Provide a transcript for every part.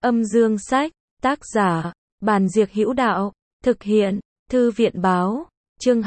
Âm dương sách, tác giả, Bàn Diệc Hữu Đạo, thực hiện, Thư viện báo, chương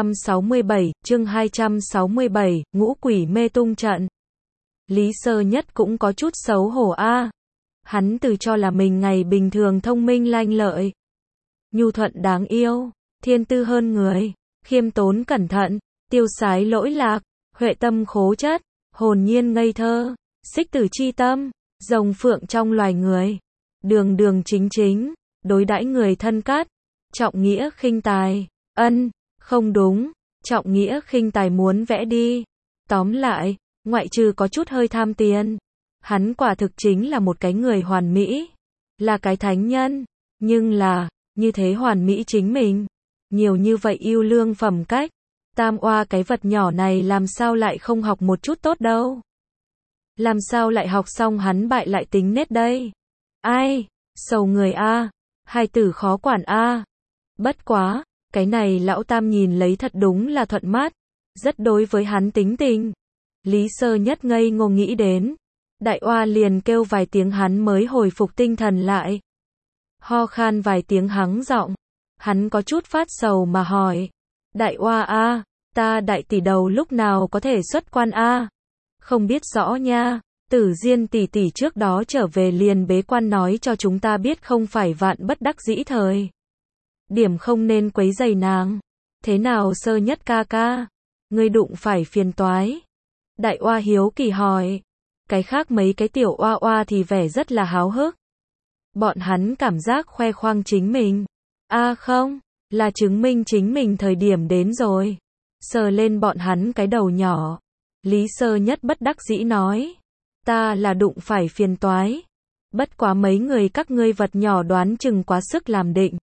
267, Ngũ Quỷ Mê Tung Trận. Lý Sơ Nhất cũng có chút xấu hổ a. Hắn tự cho là mình ngày bình thường thông minh lanh lợi, nhu thuận đáng yêu, thiên tư hơn người, khiêm tốn cẩn thận, tiêu sái lỗi lạc, huệ tâm khố chất, hồn nhiên ngây thơ, xích tử chi tâm, rồng phượng trong loài người, đường đường chính chính, đối đãi người thân cát, trọng nghĩa khinh tài, không đúng, trọng nghĩa khinh tài muốn vẽ đi. Tóm lại, ngoại trừ có chút hơi tham tiền, hắn quả thực chính là một cái người hoàn mỹ, là cái thánh nhân, nhưng là, như thế hoàn mỹ chính mình, nhiều như vậy yêu lương phẩm cách, tam oa cái vật nhỏ này làm sao lại không học một chút tốt đâu. Làm sao lại học xong hắn bại lại tính nết đây? Ai, sầu người a, hài tử khó quản a. Bất quá, cái này lão tam nhìn lấy thật đúng là thuận mắt, rất đối với hắn tính tình. Lý Sơ Nhất ngây ngô nghĩ đến, đại oa liền kêu vài tiếng hắn mới hồi phục tinh thần lại. Ho khan vài tiếng hắng giọng, hắn có chút phát sầu mà hỏi, đại oa a, ta đại tỷ đầu lúc nào có thể xuất quan a? Không biết rõ nha, Tử Diên tỷ tỷ trước đó trở về liền bế quan nói cho chúng ta biết không phải vạn bất đắc dĩ thời điểm không nên quấy rầy nàng. Thế nào Sơ Nhất ca ca, ngươi đụng phải phiền toái? Đại oa hiếu kỳ hỏi. Cái khác mấy cái tiểu oa oa thì vẻ rất là háo hức. Bọn hắn cảm giác khoe khoang chính mình. Không, là chứng minh chính mình thời điểm đến rồi. Sờ lên bọn hắn cái đầu nhỏ. Lý Sơ Nhất bất đắc dĩ nói. Ta là đụng phải phiền toái. Bất quá mấy người các ngươi vật nhỏ đoán chừng quá sức làm định.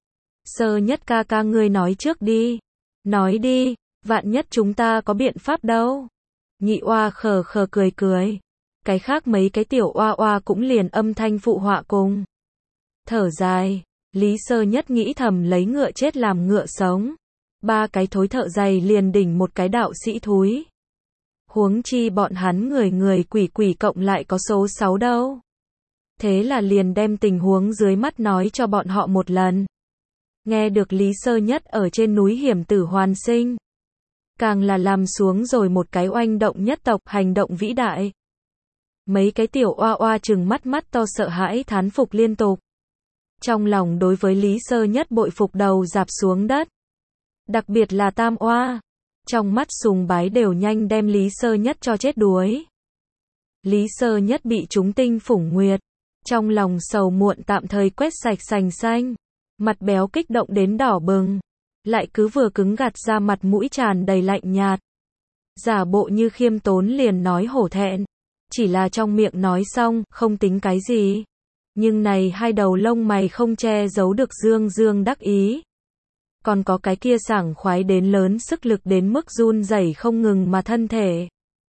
Sơ Nhất ca ca ngươi nói trước đi. Nói đi, vạn nhất chúng ta có biện pháp đâu. Nhị oa khờ khờ cười cười. Cái khác mấy cái tiểu oa oa cũng liền âm thanh phụ họa cùng. Thở dài, Lý Sơ Nhất nghĩ thầm lấy ngựa chết làm ngựa sống. Ba cái thối thợ giày liền đỉnh một cái đạo sĩ thúi. Huống chi bọn hắn người người quỷ quỷ cộng lại có số 6 đâu. Thế là liền đem tình huống dưới mắt nói cho bọn họ một lần. Nghe được Lý Sơ Nhất ở trên núi hiểm tử hoàn sinh. Càng là làm xuống rồi một cái oanh động nhất tộc hành động vĩ đại. Mấy cái tiểu oa oa trừng mắt mắt to sợ hãi thán phục liên tục. Trong lòng đối với Lý Sơ Nhất bội phục đầu rạp xuống đất. Đặc biệt là tam oa. Trong mắt sùng bái đều nhanh đem Lý Sơ Nhất cho chết đuối. Lý Sơ Nhất bị chúng tinh phủng nguyệt. Trong lòng sầu muộn tạm thời quét sạch sành xanh. Mặt béo kích động đến đỏ bừng. Lại cứ vừa cứng gạt ra mặt mũi tràn đầy lạnh nhạt. Giả bộ như khiêm tốn liền nói hổ thẹn. Chỉ là trong miệng nói xong, không tính cái gì. Nhưng này hai đầu lông mày không che giấu được dương dương đắc ý. Còn có cái kia sảng khoái đến lớn sức lực đến mức run rẩy không ngừng mà thân thể.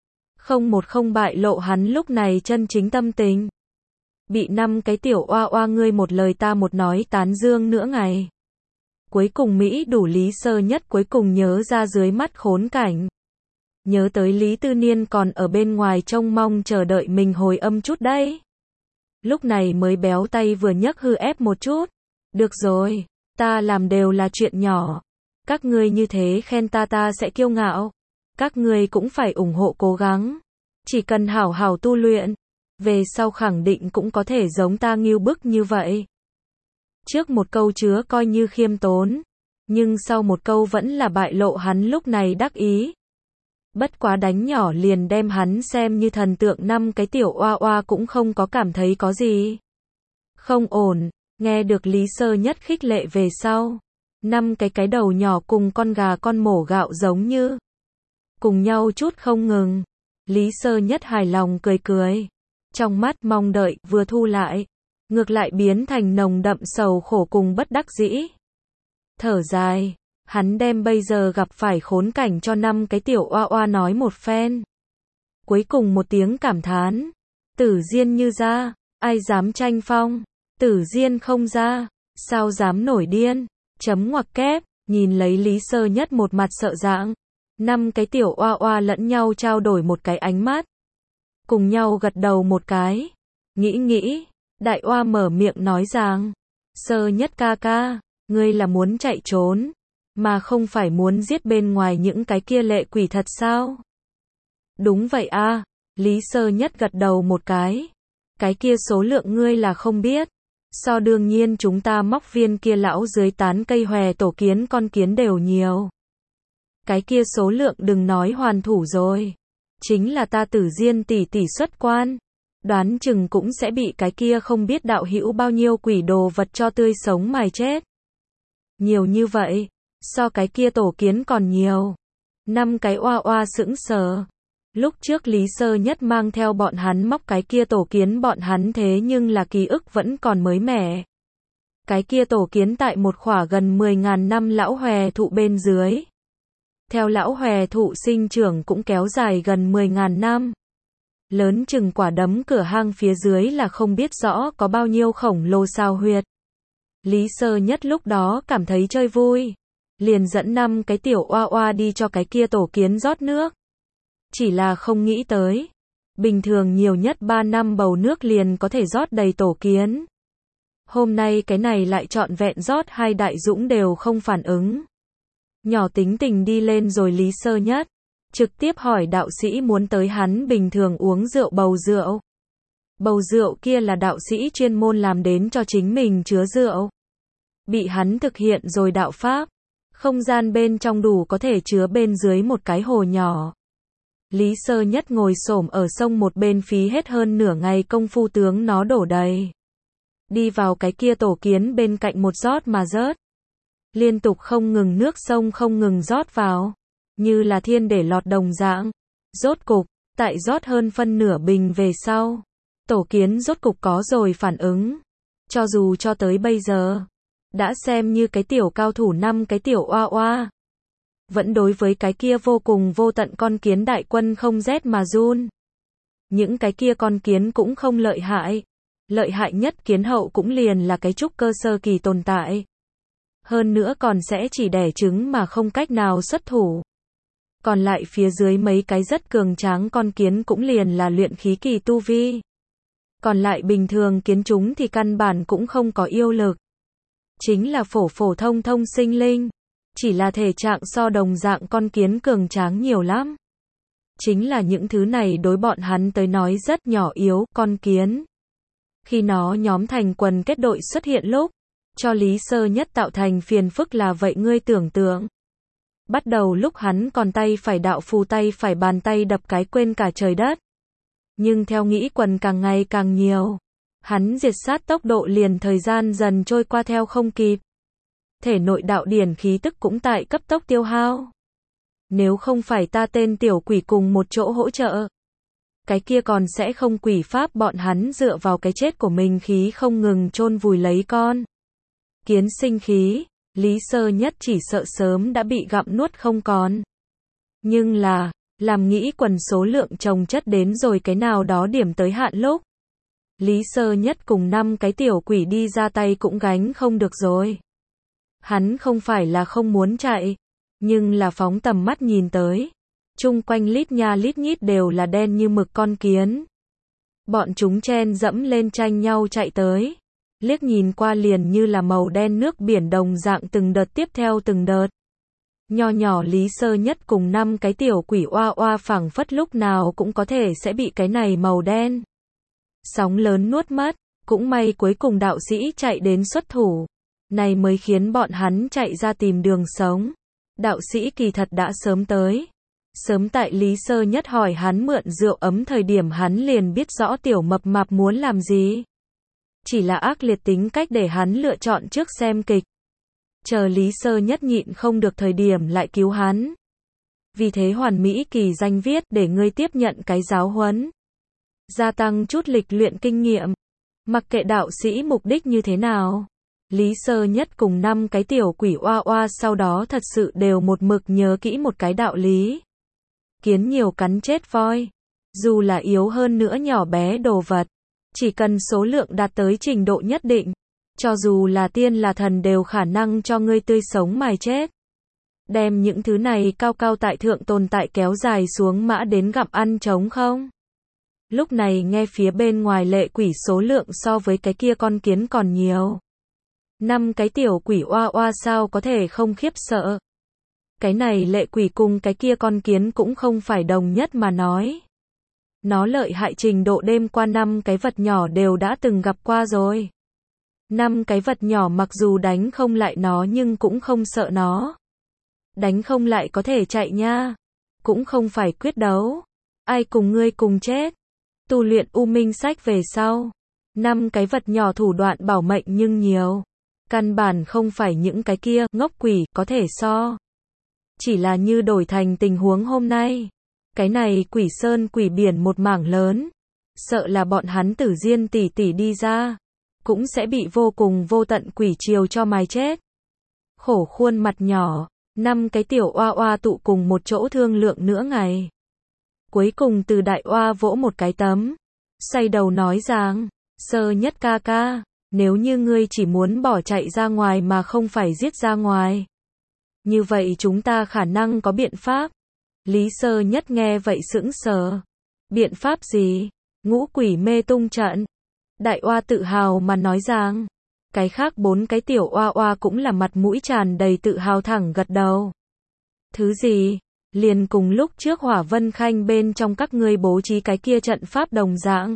Không bại lộ hắn lúc này chân chính tâm tình. Bị 5 cái tiểu oa oa ngươi một lời ta một nói tán dương nữa ngày. Cuối cùng Mỹ đủ Lý Sơ Nhất cuối cùng nhớ ra dưới mắt khốn cảnh. Nhớ tới Lý Tư Niên còn ở bên ngoài trông mong chờ đợi mình hồi âm chút đấy. Lúc này mới béo tay vừa nhấc hư ép một chút. Được rồi, ta làm đều là chuyện nhỏ. Các ngươi như thế khen ta sẽ kiêu ngạo. Các ngươi cũng phải ủng hộ cố gắng. Chỉ cần hảo hảo tu luyện. Về sau khẳng định cũng có thể giống ta ngưu bức như vậy. Trước một câu chứa coi như khiêm tốn. Nhưng sau một câu vẫn là bại lộ hắn lúc này đắc ý. Bất quá đánh nhỏ liền đem hắn xem như thần tượng 5 cái tiểu oa oa cũng không có cảm thấy có gì. Không ổn, nghe được Lý Sơ Nhất khích lệ về sau. 5 cái đầu nhỏ cùng con gà con mổ gạo giống như. Cùng nhau chút không ngừng. Lý Sơ Nhất hài lòng cười cười. Trong mắt mong đợi vừa thu lại. Ngược lại biến thành nồng đậm sầu khổ cùng bất đắc dĩ. Thở dài. Hắn đem bây giờ gặp phải khốn cảnh cho 5 cái tiểu oa oa nói một phen. Cuối cùng một tiếng cảm thán. Tử Diên như ra, ai dám tranh phong. Tử Diên không ra, sao dám nổi điên. Chấm ngoặc kép, nhìn lấy Lý Sơ Nhất một mặt sợ dạng. 5 cái tiểu oa oa lẫn nhau trao đổi một cái ánh mắt. Cùng nhau gật đầu một cái. Nghĩ, Đại oa mở miệng nói rằng, Sơ Nhất ca ca, ngươi là muốn chạy trốn, mà không phải muốn giết bên ngoài những cái kia lệ quỷ thật sao? Đúng vậy a, Lý Sơ Nhất gật đầu một cái kia số lượng ngươi là không biết. So đương nhiên chúng ta móc viên kia lão dưới tán cây hòe tổ kiến con kiến đều nhiều. Cái kia số lượng đừng nói hoàn thủ rồi. Chính là ta Tử Diên tỷ tỷ xuất quan. Đoán chừng cũng sẽ bị cái kia không biết đạo hữu bao nhiêu quỷ đồ vật cho tươi sống mài chết. Nhiều như vậy, so cái kia tổ kiến còn nhiều. 5 cái oa oa sững sờ. Lúc trước Lý Sơ Nhất mang theo bọn hắn móc cái kia tổ kiến bọn hắn thế nhưng là ký ức vẫn còn mới mẻ. Cái kia tổ kiến tại một khỏa gần 10.000 năm lão hòe thụ bên dưới. Theo lão hòe thụ sinh trưởng cũng kéo dài gần 10.000 năm. Lớn chừng quả đấm cửa hang phía dưới là không biết rõ có bao nhiêu khổng lồ sao huyệt. Lý Sơ Nhất lúc đó cảm thấy chơi vui. Liền dẫn 5 cái tiểu oa oa đi cho cái kia tổ kiến rót nước. Chỉ là không nghĩ tới. Bình thường nhiều nhất 3 năm bầu nước liền có thể rót đầy tổ kiến. Hôm nay cái này lại trọn vẹn rót 2 đại dũng đều không phản ứng. Nhỏ tính tình đi lên rồi Lý Sơ Nhất. Trực tiếp hỏi đạo sĩ muốn tới hắn bình thường uống rượu bầu rượu. Bầu rượu kia là đạo sĩ chuyên môn làm đến cho chính mình chứa rượu. Bị hắn thực hiện rồi đạo pháp. Không gian bên trong đủ có thể chứa bên dưới một cái hồ nhỏ. Lý Sơ Nhất ngồi xổm ở sông một bên phí hết hơn nửa ngày công phu tướng nó đổ đầy. Đi vào cái kia tổ kiến bên cạnh một rót mà rớt. Liên tục không ngừng nước sông không ngừng rót vào. Như là thiên để lọt đồng dạng. Rốt cục, tại rót hơn phân nửa bình về sau. Tổ kiến rốt cục có rồi phản ứng. Cho dù cho tới bây giờ. Đã xem như cái tiểu cao thủ 5 cái tiểu oa oa. Vẫn đối với cái kia vô cùng vô tận con kiến đại quân không rét mà run. Những cái kia con kiến cũng không lợi hại. Lợi hại nhất kiến hậu cũng liền là cái trúc cơ sơ kỳ tồn tại. Hơn nữa còn sẽ chỉ đẻ trứng mà không cách nào xuất thủ. Còn lại phía dưới mấy cái rất cường tráng con kiến cũng liền là luyện khí kỳ tu vi. Còn lại bình thường kiến chúng thì căn bản cũng không có yêu lực. Chính là phổ phổ thông thông sinh linh. Chỉ là thể trạng so đồng dạng con kiến cường tráng nhiều lắm. Chính là những thứ này đối bọn hắn tới nói rất nhỏ yếu, con kiến. Khi nó nhóm thành quần kết đội xuất hiện lúc, cho Lý Sơ Nhất tạo thành phiền phức là vậy ngươi tưởng tượng. Bắt đầu lúc hắn còn tay phải đạo phù tay phải bàn tay đập cái quên cả trời đất. Nhưng theo nghĩ quần càng ngày càng nhiều. Hắn diệt sát tốc độ liền thời gian dần trôi qua theo không kịp. Thể nội đạo điển khí tức cũng tại cấp tốc tiêu hao. Nếu không phải ta tên tiểu quỷ cùng một chỗ hỗ trợ. Cái kia còn sẽ không quỷ pháp bọn hắn dựa vào cái chết của mình khí không ngừng chôn vùi lấy con. Kiến sinh khí, Lý Sơ Nhất chỉ sợ sớm đã bị gặm nuốt không còn. Nhưng là, làm nghĩ quần số lượng chồng chất đến rồi cái nào đó điểm tới hạn lúc. Lý Sơ Nhất cùng 5 cái tiểu quỷ đi ra tay cũng gánh không được rồi. Hắn không phải là không muốn chạy, nhưng là phóng tầm mắt nhìn tới. Chung quanh lít nha lít nhít đều là đen như mực con kiến. Bọn chúng chen dẫm lên tranh nhau chạy tới. Liếc nhìn qua liền như là màu đen nước biển đồng dạng từng đợt tiếp theo từng đợt. Nho nhỏ Lý Sơ Nhất cùng 5 cái tiểu quỷ oa oa phảng phất lúc nào cũng có thể sẽ bị cái này màu đen. Sóng lớn nuốt mất, cũng may cuối cùng đạo sĩ chạy đến xuất thủ. Này mới khiến bọn hắn chạy ra tìm đường sống. Đạo sĩ kỳ thật đã sớm tới. Sớm tại Lý Sơ Nhất hỏi hắn mượn rượu ấm thời điểm hắn liền biết rõ tiểu mập mạp muốn làm gì. Chỉ là ác liệt tính cách để hắn lựa chọn trước xem kịch. Chờ Lý Sơ Nhất nhịn không được thời điểm lại cứu hắn. Vì thế hoàn mỹ kỳ danh viết để ngươi tiếp nhận cái giáo huấn. Gia tăng chút lịch luyện kinh nghiệm. Mặc kệ đạo sĩ mục đích như thế nào. Lý Sơ Nhất cùng 5 cái tiểu quỷ oa oa sau đó thật sự đều một mực nhớ kỹ một cái đạo lý. Kiến nhiều cắn chết voi. Dù là yếu hơn nữa nhỏ bé đồ vật. Chỉ cần số lượng đạt tới trình độ nhất định. Cho dù là tiên là thần đều khả năng cho ngươi tươi sống mài chết. Đem những thứ này cao cao tại thượng tồn tại kéo dài xuống mã đến gặm ăn trống không? Lúc này nghe phía bên ngoài lệ quỷ số lượng so với cái kia con kiến còn nhiều. 5 cái tiểu quỷ oa oa sao có thể không khiếp sợ. Cái này lệ quỷ cùng cái kia con kiến cũng không phải đồng nhất mà nói. Nó lợi hại trình độ đêm qua 5 cái vật nhỏ đều đã từng gặp qua rồi. 5 cái vật nhỏ mặc dù đánh không lại nó nhưng cũng không sợ nó. Đánh không lại có thể chạy nha. Cũng không phải quyết đấu. Ai cùng ngươi cùng chết. Tu luyện U Minh sách về sau. 5 cái vật nhỏ thủ đoạn bảo mệnh nhưng nhiều. Căn bản không phải những cái kia ngốc quỷ có thể so. Chỉ là như đổi thành tình huống hôm nay. Cái này quỷ sơn quỷ biển một mảng lớn. Sợ là bọn hắn Tử Diên tỷ tỷ đi ra. Cũng sẽ bị vô cùng vô tận quỷ triều cho mài chết. Khổ khuôn mặt nhỏ. 5 cái tiểu oa oa tụ cùng một chỗ thương lượng nửa ngày. Cuối cùng từ đại oa vỗ một cái tấm. Xoay đầu nói rằng, Sơ Nhất ca ca, nếu như ngươi chỉ muốn bỏ chạy ra ngoài mà không phải giết ra ngoài. Như vậy chúng ta khả năng có biện pháp. Lý Sơ Nhất nghe vậy sững sờ. Biện pháp gì? Ngũ quỷ mê tung trận. Đại oa tự hào mà nói rằng. Cái khác 4 cái tiểu oa oa cũng là mặt mũi tràn đầy tự hào thẳng gật đầu. Thứ gì? Liền cùng lúc trước Hỏa Vân Khanh bên trong các ngươi bố trí cái kia trận pháp đồng dạng.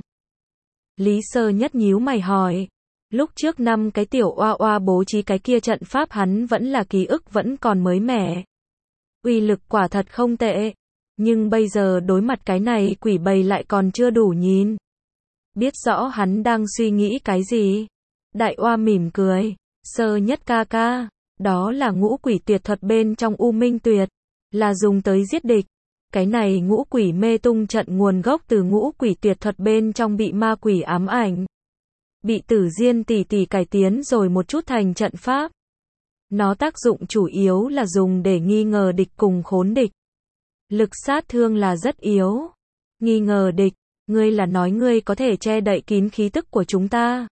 Lý Sơ Nhất nhíu mày hỏi. Lúc trước 5 cái tiểu oa oa bố trí cái kia trận pháp hắn vẫn là ký ức vẫn còn mới mẻ. Uy lực quả thật không tệ. Nhưng bây giờ đối mặt cái này quỷ bầy lại còn chưa đủ nhìn. Biết rõ hắn đang suy nghĩ cái gì. Đại oa mỉm cười. Sơ Nhất ca ca. Đó là ngũ quỷ tuyệt thuật bên trong U Minh tuyệt. Là dùng tới giết địch. Cái này ngũ quỷ mê tung trận nguồn gốc từ ngũ quỷ tuyệt thuật bên trong bị ma quỷ ám ảnh. Bị Tử Diên tỷ tỷ cải tiến rồi một chút thành trận pháp. Nó tác dụng chủ yếu là dùng để nghi ngờ địch cùng khốn địch. Lực sát thương là rất yếu. Nghi ngờ địch, ngươi là nói ngươi có thể che đậy kín khí tức của chúng ta.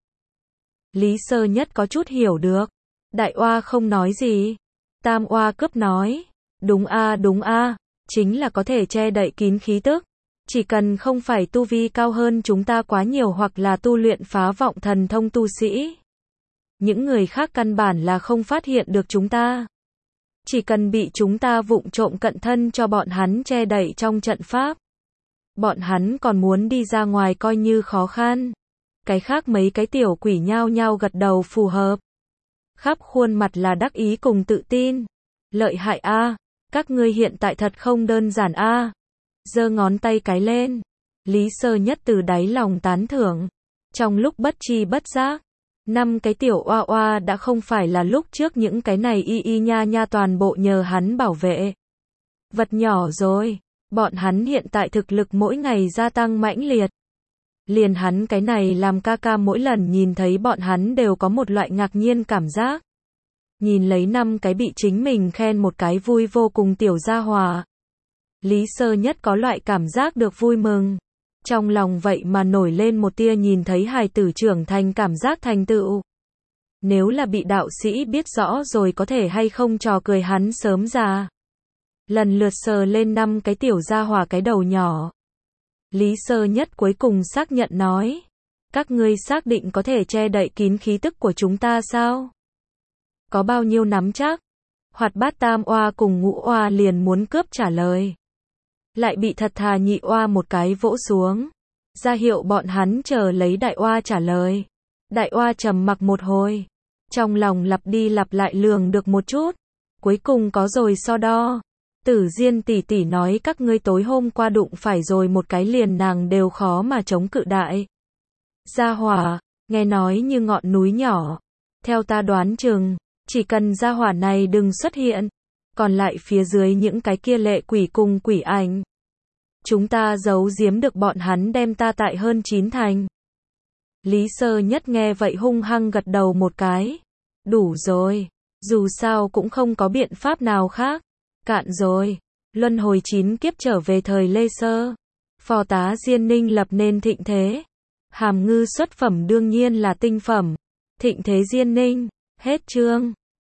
Lý Sơ Nhất có chút hiểu được. Đại oa không nói gì. Tam oa cướp nói. Đúng a, chính là có thể che đậy kín khí tức. Chỉ cần không phải tu vi cao hơn chúng ta quá nhiều hoặc là tu luyện phá vọng thần thông tu sĩ. Những người khác căn bản là không phát hiện được chúng ta. Chỉ cần bị chúng ta vụng trộm cận thân cho bọn hắn che đậy trong trận pháp. Bọn hắn còn muốn đi ra ngoài coi như khó khăn. Cái khác mấy cái tiểu quỷ nhao nhao gật đầu phù hợp. Khắp khuôn mặt là đắc ý cùng tự tin. Lợi hại a, các ngươi hiện tại thật không đơn giản a. Giơ ngón tay cái lên. Lý Sơ Nhất từ đáy lòng tán thưởng. Trong lúc bất tri bất giác, 5 cái tiểu oa oa đã không phải là lúc trước những cái này y nha nha toàn bộ nhờ hắn bảo vệ. Vật nhỏ rồi, bọn hắn hiện tại thực lực mỗi ngày gia tăng mãnh liệt. Liền hắn cái này làm ca ca mỗi lần nhìn thấy bọn hắn đều có một loại ngạc nhiên cảm giác. Nhìn lấy 5 cái bị chính mình khen một cái vui vô cùng tiểu gia hỏa. Lý Sơ Nhất có loại cảm giác được vui mừng. Trong lòng vậy mà nổi lên một tia nhìn thấy hài tử trưởng thành cảm giác thành tựu. Nếu là bị đạo sĩ biết rõ rồi có thể hay không trò cười hắn sớm già. Lần lượt sờ lên 5 cái tiểu gia hỏa cái đầu nhỏ. Lý Sơ Nhất cuối cùng xác nhận nói. Các ngươi xác định có thể che đậy kín khí tức của chúng ta sao? Có bao nhiêu nắm chắc? Hoạt bát tam oa cùng ngũ oa liền muốn cướp trả lời. Lại bị thật thà nhị oa một cái vỗ xuống. Ra hiệu bọn hắn chờ lấy đại oa trả lời. Đại oa trầm mặc một hồi. Trong lòng lặp đi lặp lại lường được một chút. Cuối cùng có rồi so đo. Tử Diên tỷ tỷ nói các ngươi tối hôm qua đụng phải rồi một cái liền nàng đều khó mà chống cự đại. Gia hỏa, nghe nói như ngọn núi nhỏ. Theo ta đoán chừng, chỉ cần gia hỏa này đừng xuất hiện. Còn lại phía dưới những cái kia lệ quỷ cùng quỷ ảnh. Chúng ta giấu giếm được bọn hắn đem ta tại hơn 9 thành. Lý Sơ Nhất nghe vậy hung hăng gật đầu một cái. Đủ rồi. Dù sao cũng không có biện pháp nào khác. Cạn rồi. Luân hồi 9 kiếp trở về thời Lê Sơ. Phò tá Diên Ninh lập nên thịnh thế. Hàm ngư xuất phẩm đương nhiên là tinh phẩm. Thịnh thế Diên Ninh. Hết chương.